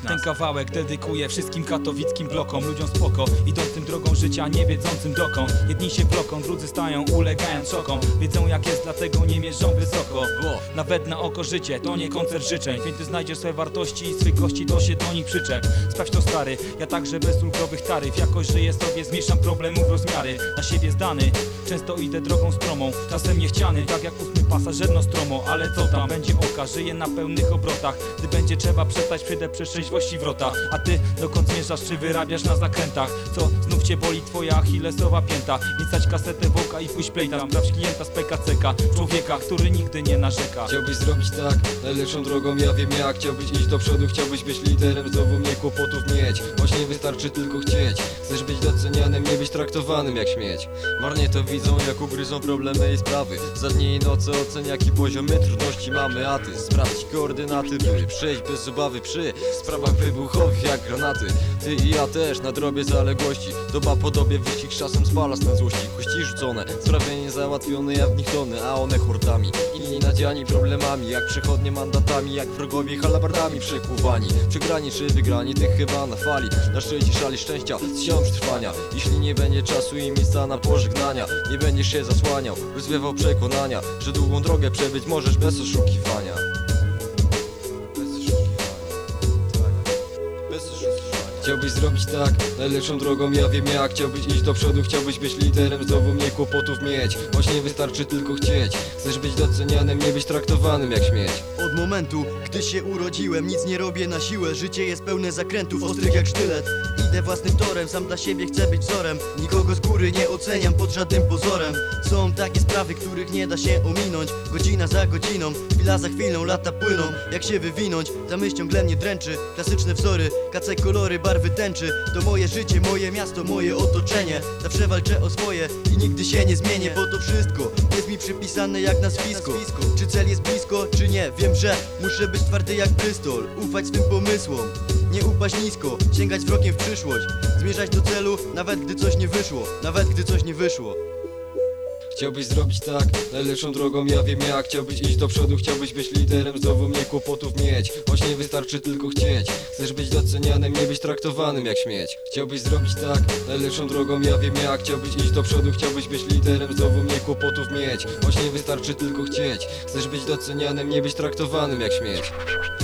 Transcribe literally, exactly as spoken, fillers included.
nas. Ten kawałek dedykuję wszystkim katowickim blokom, ludziom spoko, idącym drogą życia, nie wiedzącym dokąd. Jedni się bloką, drudzy stają, ulegając szokom. Wiedzą jak jest, dlatego nie mierzą wysoko. Nawet na oko życie to nie koncert życzeń, więc ty znajdziesz swoje wartości i swych kości, to się do nich przyczep. Sprawdź to stary, ja także bez ulgowych taryf. Jakoś żyję sobie, zmniejszam problemów rozmiary. Na siebie zdany, często idę drogą stromą, czasem niechciany, tak jak ósmy pasażer Nostromo. Ale co tam, będzie oka, żyję na pełnych obrotach. Gdy będzie trzeba przestać, przyjdę przez trzeźwości wrota. A ty dokąd zmierzasz, czy wyrabiasz na zakrętach? Co, znów cię boli twoja achillesowa pięta? Więc stać kasetę w oka i pójść plejta. Sprawdź klienta z P K C K, człowieka, który nigdy nie narzeka. Chciałbyś zrobić tak, najlepszą drogą ja wiem jak. Chciałbyś iść do przodu, chciałbyś być liderem, znowu mniej kłopotów mieć. Właśnie wystarczy tylko chcieć. Chcesz być docenianym, nie być traktowanym jak śmieć. Marnie to widzą, jak ugryzą problemy i sprawy. Za dni i noce ocen, jaki poziomy trudności mamy. A ty sprawdź koordynaty, by przejść bez obawy przy sprawach wybuchowych jak granaty. Ty i ja też na drobie zaległości. Doba podobie, wyścig czasem spala stan złości. Kości rzucone, sprawy niezałatwione, ja w nich tony, a one hordami. Inni nadziani problemami, jak przechodnie mandatami, jak wrogowie halabardami przekuwani. Przegrani czy wygrani, tych chyba na fali. Na szczycie szali szczęścia, z siłą przetrwania. Jeśli nie będzie czasu i miejsca na pożegnania, nie będziesz się zasłaniał, rozwiewał przekonania, że długą drogę przebyć możesz bez oszukiwania. Bez oszukiwania, tak. Bez oszukiwania. Chciałbyś zrobić tak, najlepszą drogą ja wiem jak. Chciałbyś iść do przodu, chciałbyś być liderem, znowu mniej kłopotów mieć. Właśnie wystarczy tylko chcieć. Chcesz być docenianym, nie być traktowanym jak śmieć. Od momentu, gdy się urodziłem, nic nie robię na siłę. Życie jest pełne zakrętów, ostrych jak sztylet. Idę własnym torem, sam dla siebie chcę być wzorem. Nikogo z góry nie oceniam pod żadnym pozorem. Są takie sprawy, których nie da się ominąć. Godzina za godziną, chwila za chwilą, lata płyną. Jak się wywinąć, ta myśl ciągle mnie dręczy. Klasyczne wzory, kace kolory, barwy tęczy. To moje życie, moje miasto, moje otoczenie. Zawsze walczę o swoje i nigdy się nie zmienię. Bo to wszystko jest mi przypisane jak nazwisko. Czy cel jest blisko, czy nie, wiem, że muszę być twardy jak Bristol. Ufać swym pomysłom, nie upaść nisko, sięgać wzrokiem w przyszłość. Zmierzać do celu, nawet gdy coś nie wyszło. Nawet gdy coś nie wyszło. Chciałbyś zrobić tak, najlepszą drogą ja wiem jak. Chciałbyś iść do przodu, chciałbyś być liderem, znowu mniej kłopotów mieć. Właśnie wystarczy tylko chcieć. Chcesz być docenianym, nie być traktowanym jak śmieć. Chciałbyś zrobić tak, najlepszą drogą ja wiem jak. Chciałbyś iść do przodu, chciałbyś być liderem, znowu mniej kłopotów mieć. Właśnie wystarczy tylko chcieć. Chcesz być docenianym, nie być traktowanym jak śmieć.